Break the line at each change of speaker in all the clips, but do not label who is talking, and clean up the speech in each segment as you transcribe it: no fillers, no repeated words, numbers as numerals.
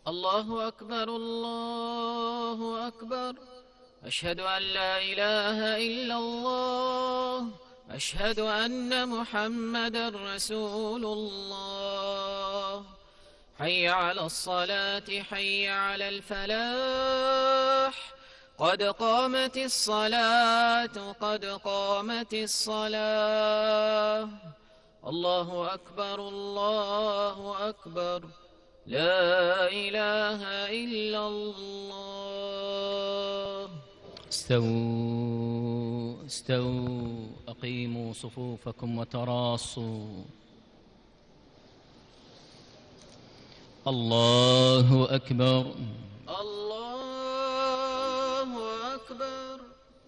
الله أكبر الله أكبر. أشهد أن لا إله إلا الله. أشهد أن محمدا رسول الله. حي على الصلاة حي على الفلاح. قد قامت الصلاة قد قامت الصلاة. الله أكبر الله أكبر. لا إله إلا الله.
استووا استووا، أقيموا صفوفكم وتراصوا. الله أكبر
الله أكبر.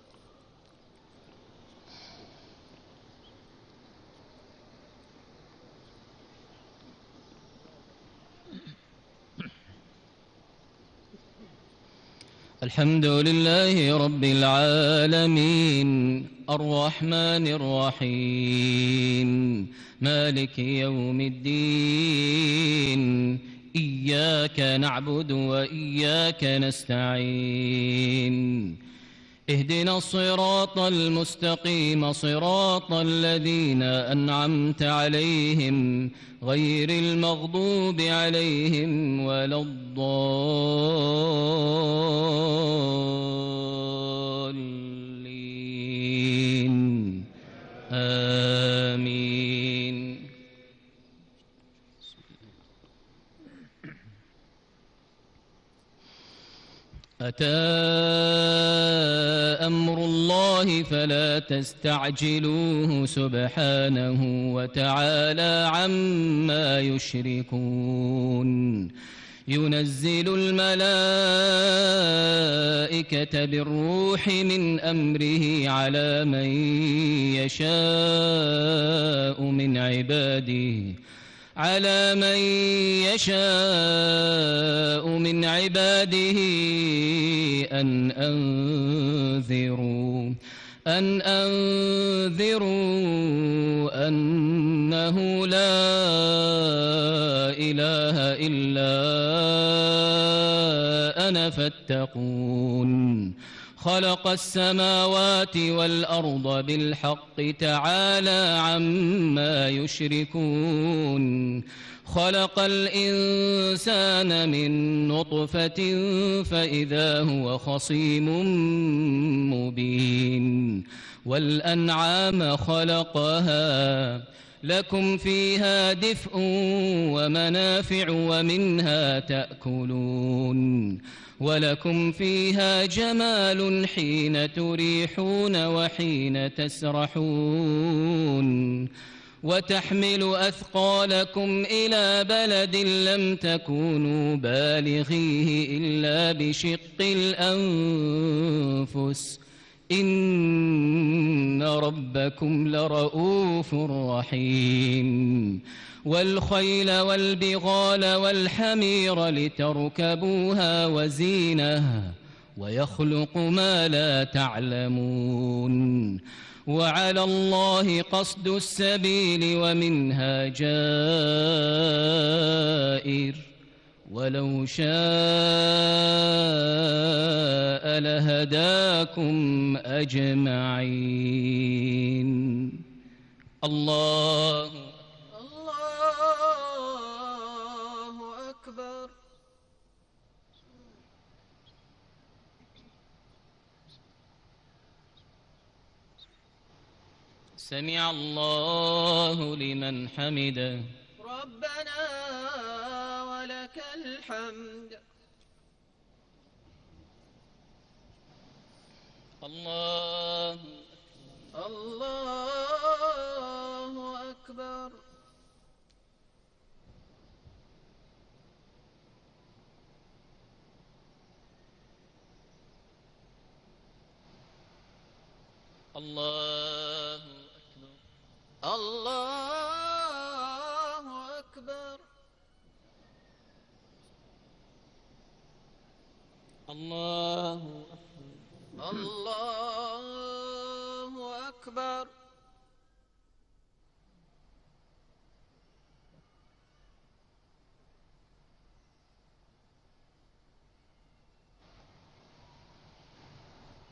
الحمد لله رب العالمين، الرحمن الرحيم، مالك يوم الدين. إياك نعبد وإياك نستعين. اهدنا الصراط المستقيم، صراط الذين أنعمت عليهم غير المغضوب عليهم ولا الضالين. آمين. أتى أمر الله فلا تستعجلوه، سبحانه وتعالى عما يشركون. ينزل الملائكة بالروح من أمره على من يشاء من عباده أن أنذروا أنه لا إله إلا أنا فاتقون. خلق السماوات والأرض بالحق، تعالى عما يشركون. خلق الإنسان من نطفة فإذا هو خصيم مبين. والأنعام خلقها لكم فيها دفء ومنافع ومنها تأكلون. ولكم فيها جمال حين تريحون وحين تسرحون. وتحمل أثقالكم إلى بلد لم تكونوا بالغيه إلا بشق الأنفس، إن ربكم لرؤوف رحيم. والخيل والبغال والحمير لتركبوها وزينة، ويخلق ما لا تعلمون. وعلى الله قصد السبيل ومنها جائر، ولو شاء لهداكم أجمعين. الله
أكبر.
سمع الله لمن حمده.
ربنا ولك الحمد.
الله
أكبر.
الله أكبر.
الله أكبر.
الله
أكبر.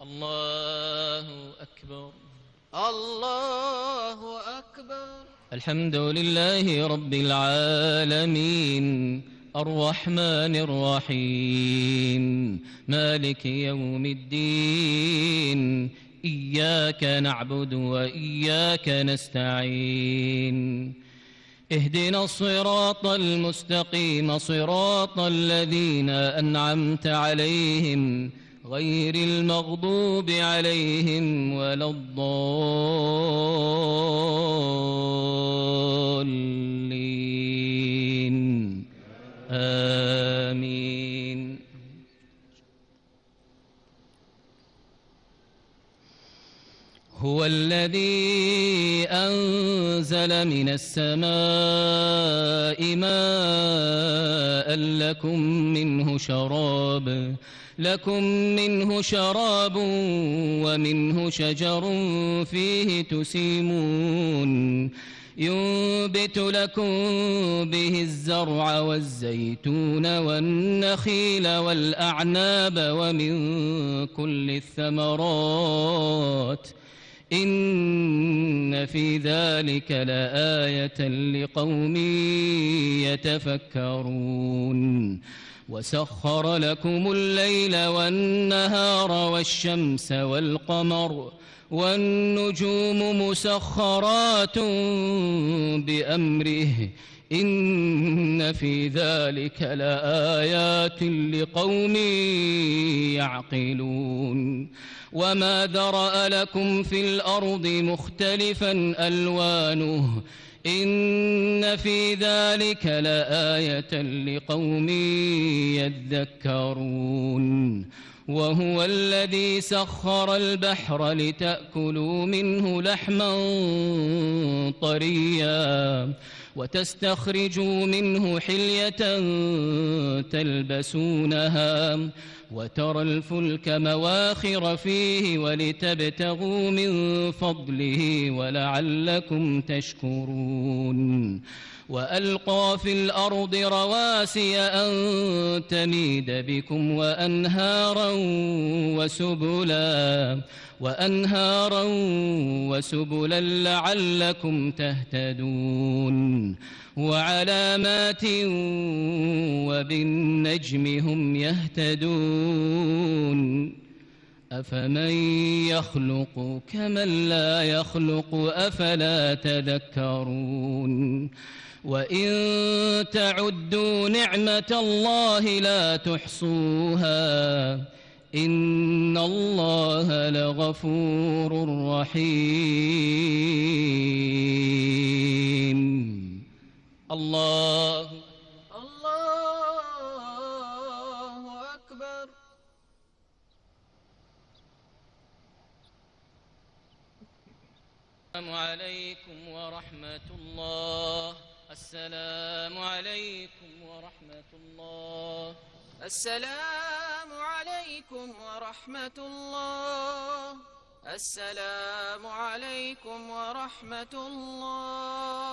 الله أكبر.
الله أكبر.
الحمد لله رب العالمين الرحمن الرحيم مالك يوم الدين إياك نعبد وإياك نستعين اهدنا الصراط المستقيم صراط الذين أنعمت عليهم غير المغضوب عليهم ولا الضالين آمين. هو الذي أنزل من السماء ماء لكم منه شراب ومنه شجر فيه تسيمون ينبت لكم به الزرع والزيتون والنخيل والأعناب ومن كل الثمرات إن في ذلك لآية لقوم يتفكرون وسخر لكم الليل والنهار والشمس والقمر والنجوم مسخرات بأمره إن في ذلك لآيات لقوم يعقلون وما ذرأ لكم في الأرض مختلفا ألوانه إن في ذلك لآية لقوم يذكرون وهو الذي سخر البحر لتأكلوا منه لحما طريا وتستخرجوا منه حلية تلبسونها وترى الفلك مواخر فيه ولتبتغوا من فضله ولعلكم تشكرون وألقى في الأرض رواسي أن تميد بكم وأنهارا وسبلا لعلكم تهتدون وعلامات وبالنجم هم يهتدون أفمن يخلق كمن لا يخلق أفلا تذكرون وإن تعدوا نعمة الله لا تحصوها إن الله لغفور رحيم. الله
أكبر.
السلام عليكم ورحمة الله. السلام عليكم ورحمة الله.
السلام عليكم ورحمة الله. السلام عليكم ورحمة الله.